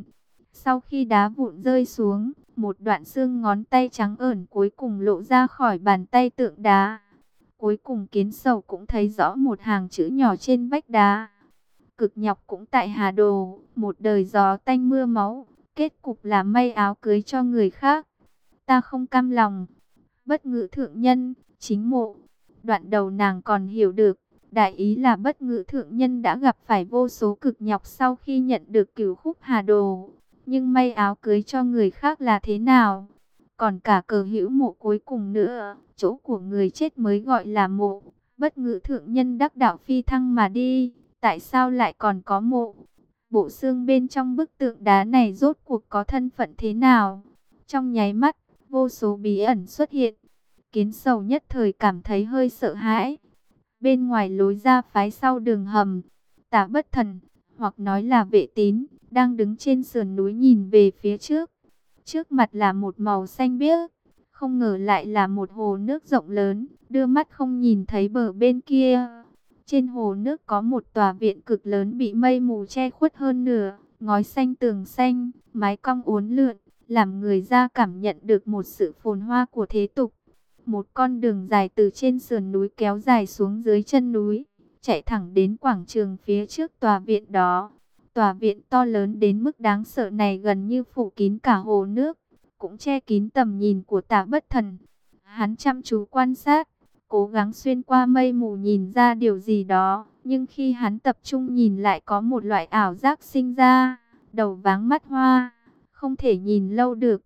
Sau khi đá vụn rơi xuống, một đoạn xương ngón tay trắng ởn cuối cùng lộ ra khỏi bàn tay tượng đá. Cuối cùng Kiến Sầu cũng thấy rõ một hàng chữ nhỏ trên vách đá. Cực nhọc cũng tại Hà Đồ, một đời gió tanh mưa máu, kết cục là may áo cưới cho người khác. Ta không cam lòng. Bất ngữ thượng nhân, chính mộ. Đoạn đầu nàng còn hiểu được, đại ý là bất ngữ thượng nhân đã gặp phải vô số cực nhọc sau khi nhận được cửu khúc Hà Đồ. Nhưng may áo cưới cho người khác là thế nào? Còn cả cờ hữu mộ cuối cùng nữa, chỗ của người chết mới gọi là mộ. Bất ngữ thượng nhân đắc đạo phi thăng mà đi, tại sao lại còn có mộ? Bộ xương bên trong bức tượng đá này rốt cuộc có thân phận thế nào? Trong nháy mắt, vô số bí ẩn xuất hiện. Kiến Sầu nhất thời cảm thấy hơi sợ hãi. Bên ngoài lối ra phái sau đường hầm, Tả Bất Thần, hoặc nói là Vệ Tín, đang đứng trên sườn núi nhìn về phía trước. Trước mặt là một màu xanh biếc, không ngờ lại là một hồ nước rộng lớn, đưa mắt không nhìn thấy bờ bên kia. Trên hồ nước có một tòa viện cực lớn bị mây mù che khuất hơn nửa, ngói xanh tường xanh, mái cong uốn lượn, làm người ra cảm nhận được một sự phồn hoa của thế tục. Một con đường dài từ trên sườn núi kéo dài xuống dưới chân núi, chạy thẳng đến quảng trường phía trước tòa viện đó. Tòa viện to lớn đến mức đáng sợ này gần như phủ kín cả hồ nước, cũng che kín tầm nhìn của Tả Bất Thần. Hắn chăm chú quan sát, cố gắng xuyên qua mây mù nhìn ra điều gì đó, nhưng khi hắn tập trung nhìn lại có một loại ảo giác sinh ra, đầu váng mắt hoa, không thể nhìn lâu được.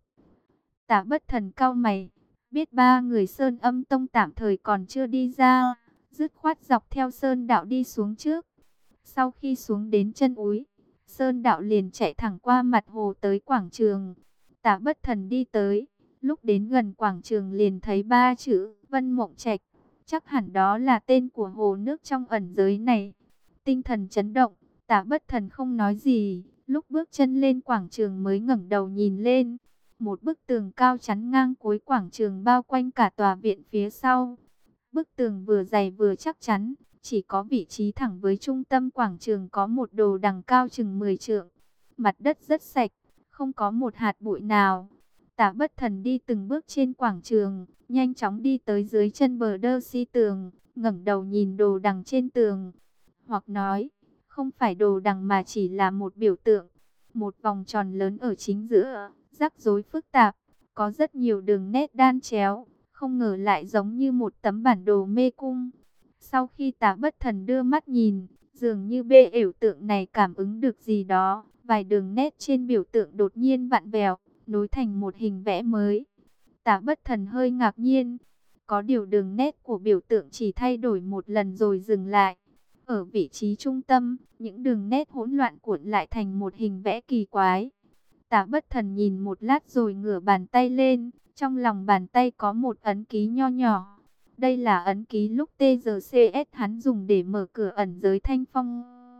Tả Bất Thần cau mày, biết ba người Sơn Âm Tông tạm thời còn chưa đi ra, dứt khoát dọc theo Sơn Đạo đi xuống trước. Sau khi xuống đến chân núi, Sơn Đạo liền chạy thẳng qua mặt hồ tới quảng trường. Tả Bất Thần đi tới, lúc đến gần quảng trường liền thấy ba chữ Vân Mộng Trạch. Chắc hẳn đó là tên của hồ nước trong ẩn giới này. Tinh thần chấn động, Tả Bất Thần không nói gì, lúc bước chân lên quảng trường mới ngẩng đầu nhìn lên. Một bức tường cao chắn ngang cuối quảng trường bao quanh cả tòa viện phía sau. Bức tường vừa dày vừa chắc chắn, chỉ có vị trí thẳng với trung tâm quảng trường có một đồ đằng cao chừng 10 trượng. Mặt đất rất sạch, không có một hạt bụi nào. Tả Bất Thần đi từng bước trên quảng trường, nhanh chóng đi tới dưới chân bờ đơ si tường, ngẩng đầu nhìn đồ đằng trên tường. Hoặc nói, không phải đồ đằng mà chỉ là một biểu tượng. Một vòng tròn lớn ở chính giữa, rắc rối phức tạp, có rất nhiều đường nét đan chéo, không ngờ lại giống như một tấm bản đồ mê cung. Sau khi Tả Bất Thần đưa mắt nhìn, dường như bê ểu tượng này cảm ứng được gì đó, vài đường nét trên biểu tượng đột nhiên vặn vẹo, nối thành một hình vẽ mới. Tả Bất Thần hơi ngạc nhiên, có điều đường nét của biểu tượng chỉ thay đổi một lần rồi dừng lại. Ở vị trí trung tâm, những đường nét hỗn loạn cuộn lại thành một hình vẽ kỳ quái. Tả Bất Thần nhìn một lát rồi ngửa bàn tay lên, trong lòng bàn tay có một ấn ký nho nhỏ. Đây là ấn ký lúc TGCS hắn dùng để mở cửa ẩn giới Thanh Phong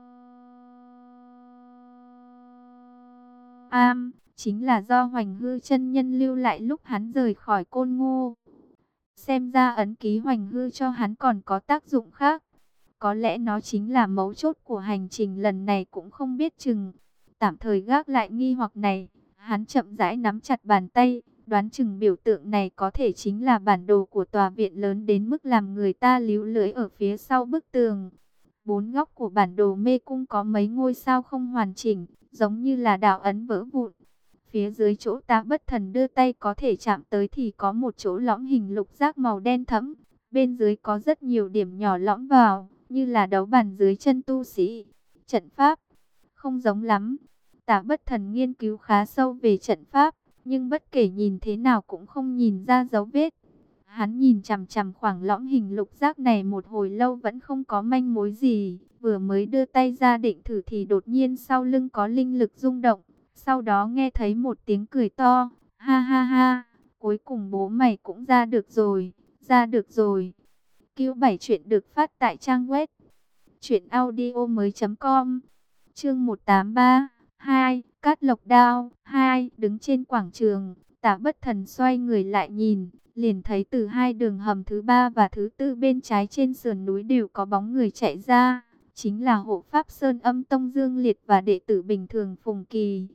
Am, chính là do Hoành Hư chân nhân lưu lại lúc hắn rời khỏi Côn Ngô. Xem ra ấn ký Hoành Hư cho hắn còn có tác dụng khác. Có lẽ nó chính là mấu chốt của hành trình lần này cũng không biết chừng. Tạm thời gác lại nghi hoặc này, hắn chậm rãi nắm chặt bàn tay, đoán chừng biểu tượng này có thể chính là bản đồ của tòa viện lớn đến mức làm người ta líu lưỡi ở phía sau bức tường. Bốn góc của bản đồ mê cung có mấy ngôi sao không hoàn chỉnh, giống như là đạo ấn vỡ vụn. Phía dưới chỗ Tả Bất Thần đưa tay có thể chạm tới thì có một chỗ lõm hình lục giác màu đen thẫm. Bên dưới có rất nhiều điểm nhỏ lõm vào, như là đấu bàn dưới chân tu sĩ. Trận pháp không giống lắm. Tả Bất Thần nghiên cứu khá sâu về trận pháp, nhưng bất kể nhìn thế nào cũng không nhìn ra dấu vết. Hắn nhìn chằm chằm khoảng lõm hình lục giác này một hồi lâu vẫn không có manh mối gì. Vừa mới đưa tay ra định thử thì đột nhiên sau lưng có linh lực rung động. Sau đó nghe thấy một tiếng cười to. Ha ha ha, cuối cùng bố mày cũng ra được rồi, ra được rồi. Q7 chuyện được phát tại trang web truyệnaudiomoi.com. Chương 183 2. Cát Lộc Đao 2. Đứng trên quảng trường, Tả Bất Thần xoay người lại nhìn, liền thấy từ hai đường hầm thứ ba và thứ tư bên trái trên sườn núi đều có bóng người chạy ra. Chính là hộ pháp Sơn Âm Tông Dương Liệt và đệ tử bình thường Phùng Kỳ.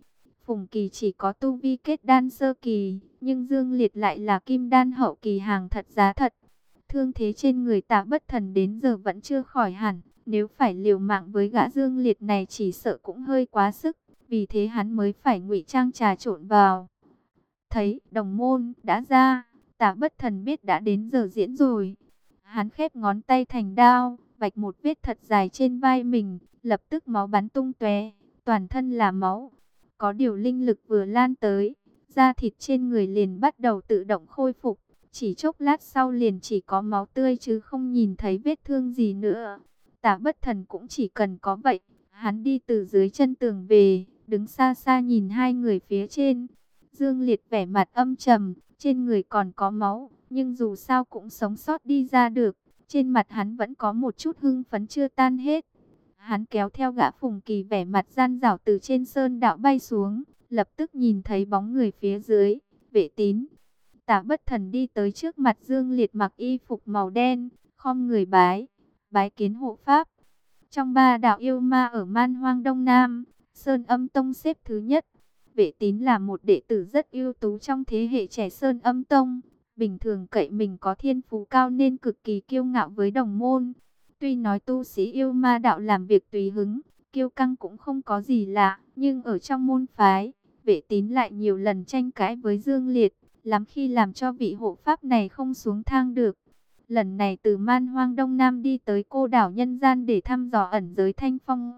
Phùng Kỳ chỉ có tu vi kết đan sơ kỳ, nhưng Dương Liệt lại là kim đan hậu kỳ, hàng thật giá thật. Thương thế trên người Tạ Bất Thần đến giờ vẫn chưa khỏi hẳn, nếu phải liều mạng với gã Dương Liệt này chỉ sợ cũng hơi quá sức, vì thế hắn mới phải ngụy trang trà trộn vào. Thấy đồng môn đã ra, Tạ Bất Thần biết đã đến giờ diễn rồi. Hắn khép ngón tay thành đao, vạch một vết thật dài trên vai mình, lập tức máu bắn tung tóe, toàn thân là máu. Có điều linh lực vừa lan tới, da thịt trên người liền bắt đầu tự động khôi phục. Chỉ chốc lát sau liền chỉ có máu tươi chứ không nhìn thấy vết thương gì nữa. Tạ Bất Thần cũng chỉ cần có vậy. Hắn đi từ dưới chân tường về, đứng xa xa nhìn hai người phía trên. Dương Liệt vẻ mặt âm trầm, trên người còn có máu, nhưng dù sao cũng sống sót đi ra được. Trên mặt hắn vẫn có một chút hưng phấn chưa tan hết. Hắn kéo theo gã Phùng Kỳ vẻ mặt gian dảo từ trên sơn đạo bay xuống, lập tức nhìn thấy bóng người phía dưới, Vệ Tín. Tạ Bất Thần đi tới trước mặt Dương Liệt mặc y phục màu đen, khom người bái kiến hộ pháp. Trong ba đạo yêu ma ở Man Hoang Đông Nam, Sơn Âm Tông xếp thứ nhất. Vệ Tín là một đệ tử rất ưu tú trong thế hệ trẻ Sơn Âm Tông. Bình thường cậy mình có thiên phú cao nên cực kỳ kiêu ngạo với đồng môn. Tuy nói tu sĩ yêu ma đạo làm việc tùy hứng, kiêu căng cũng không có gì lạ, nhưng ở trong môn phái, Vệ Tín lại nhiều lần tranh cãi với Dương Liệt, lắm khi làm cho vị hộ pháp này không xuống thang được. Lần này từ Man Hoang Đông Nam đi tới cô đảo nhân gian để thăm dò ẩn giới Thanh Phong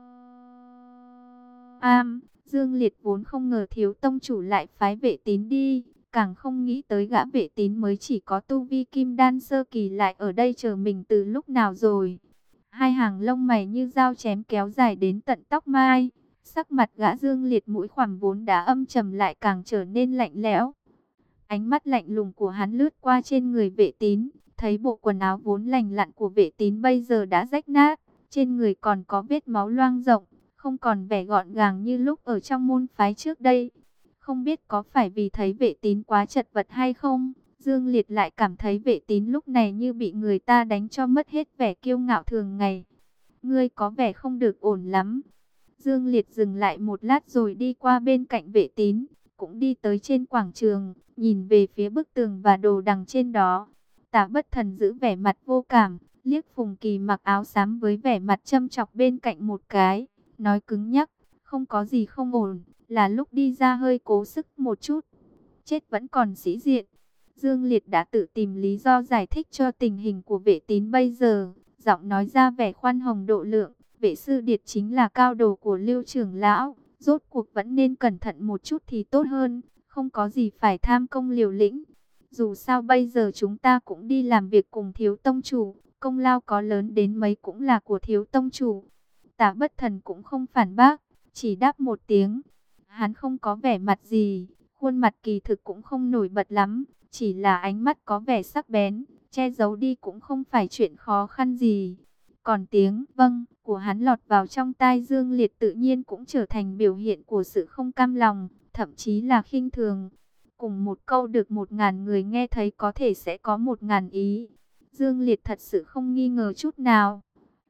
Am, Dương Liệt vốn không ngờ thiếu tông chủ lại phái Vệ Tín đi, càng không nghĩ tới gã Vệ Tín mới chỉ có tu vi kim đan sơ kỳ lại ở đây chờ mình từ lúc nào rồi. Hai hàng lông mày như dao chém kéo dài đến tận tóc mai, sắc mặt gã Dương Liệt mũi khoằm vốn đã âm trầm lại càng trở nên lạnh lẽo. Ánh mắt lạnh lùng của hắn lướt qua trên người Vệ Tín, thấy bộ quần áo vốn lành lặn của Vệ Tín bây giờ đã rách nát, trên người còn có vết máu loang rộng, không còn vẻ gọn gàng như lúc ở trong môn phái trước đây. Không biết có phải vì thấy Vệ Tín quá chật vật hay không, Dương Liệt lại cảm thấy Vệ Tín lúc này như bị người ta đánh cho mất hết vẻ kiêu ngạo thường ngày. Ngươi có vẻ không được ổn lắm. Dương Liệt dừng lại một lát rồi đi qua bên cạnh Vệ Tín, cũng đi tới trên quảng trường, nhìn về phía bức tường và đồ đằng trên đó. Tạ Bất Thần giữ vẻ mặt vô cảm, liếc Phùng Kỳ mặc áo xám với vẻ mặt châm chọc bên cạnh một cái, nói cứng nhắc, không có gì không ổn, là lúc đi ra hơi cố sức một chút. Chết vẫn còn sĩ diện. Dương Liệt đã tự tìm lý do giải thích cho tình hình của Vệ Tín bây giờ, giọng nói ra vẻ khoan hồng độ lượng. Vệ sư Điệt chính là cao đồ của Lưu trưởng lão, rốt cuộc vẫn nên cẩn thận một chút thì tốt hơn, không có gì phải tham công liều lĩnh. Dù sao bây giờ chúng ta cũng đi làm việc cùng thiếu tông chủ, công lao có lớn đến mấy cũng là của thiếu tông chủ. Tạ Bất Thần cũng không phản bác, chỉ đáp một tiếng. Hắn không có vẻ mặt gì, khuôn mặt kỳ thực cũng không nổi bật lắm, chỉ là ánh mắt có vẻ sắc bén, che giấu đi cũng không phải chuyện khó khăn gì. Còn tiếng vâng của hắn lọt vào trong tai Dương Liệt tự nhiên cũng trở thành biểu hiện của sự không cam lòng, thậm chí là khinh thường. Cùng một câu được 1000 người nghe thấy có thể sẽ có 1000 ý. Dương Liệt thật sự không nghi ngờ chút nào.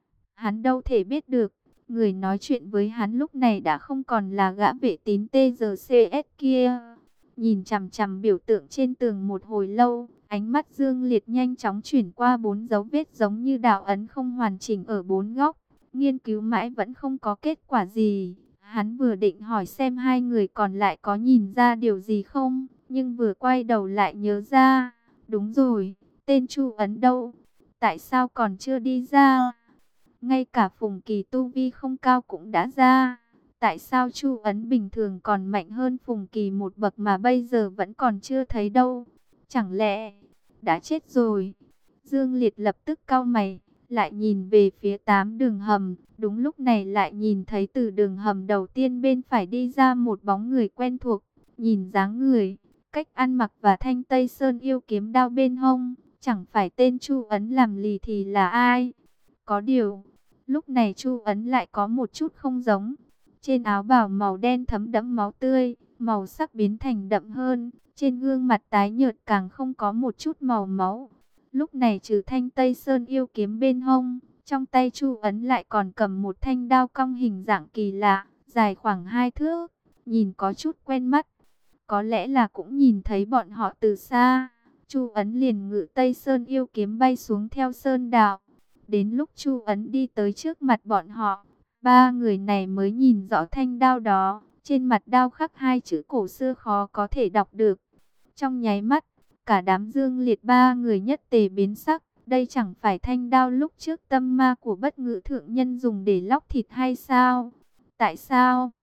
Hắn đâu thể biết được, người nói chuyện với hắn lúc này đã không còn là gã Vệ Tín TRCS kia. Nhìn chằm chằm biểu tượng trên tường một hồi lâu, ánh mắt Dương Liệt nhanh chóng chuyển qua 4 dấu vết giống như đạo ấn không hoàn chỉnh ở 4 góc. Nghiên cứu mãi vẫn không có kết quả gì. Hắn vừa định hỏi xem hai người còn lại có nhìn ra điều gì không, nhưng vừa quay đầu lại nhớ ra. Đúng rồi, tên Chu Ấn đâu? Tại sao còn chưa đi ra? Ngay cả Phùng Kỳ tu vi không cao cũng đã ra. Tại sao Chu Ấn bình thường còn mạnh hơn Phùng Kỳ một bậc mà bây giờ vẫn còn chưa thấy đâu? Chẳng lẽ đã chết rồi? Dương Liệt lập tức cau mày, lại nhìn về phía 8 đường hầm. Đúng lúc này lại nhìn thấy từ đường hầm đầu tiên bên phải đi ra một bóng người quen thuộc. Nhìn dáng người, cách ăn mặc và thanh Tây Sơn yêu kiếm đao bên hông, chẳng phải tên Chu Ấn làm lì thì là ai? Có điều, lúc này Chu Ấn lại có một chút không giống. Trên áo bào màu đen thấm đẫm máu tươi, màu sắc biến thành đậm hơn. Trên gương mặt tái nhợt càng không có một chút màu máu. Lúc này trừ thanh Tây Sơn yêu kiếm bên hông, trong tay Chu Ấn lại còn cầm một thanh đao cong hình dạng kỳ lạ, dài khoảng 2 thước. nhìn có chút quen mắt. Có lẽ là cũng nhìn thấy bọn họ từ xa. Chu Ấn liền ngự Tây Sơn yêu kiếm bay xuống theo sơn đạo. Đến lúc Chu Ấn đi tới trước mặt bọn họ, ba người này mới nhìn rõ thanh đao đó. Trên mặt đao khắc hai chữ cổ xưa khó có thể đọc được. Trong nháy mắt, cả đám Dương Liệt ba người nhất tề biến sắc. Đây chẳng phải thanh đao lúc trước tâm ma của Bất Ngự thượng nhân dùng để lóc thịt hay sao? Tại sao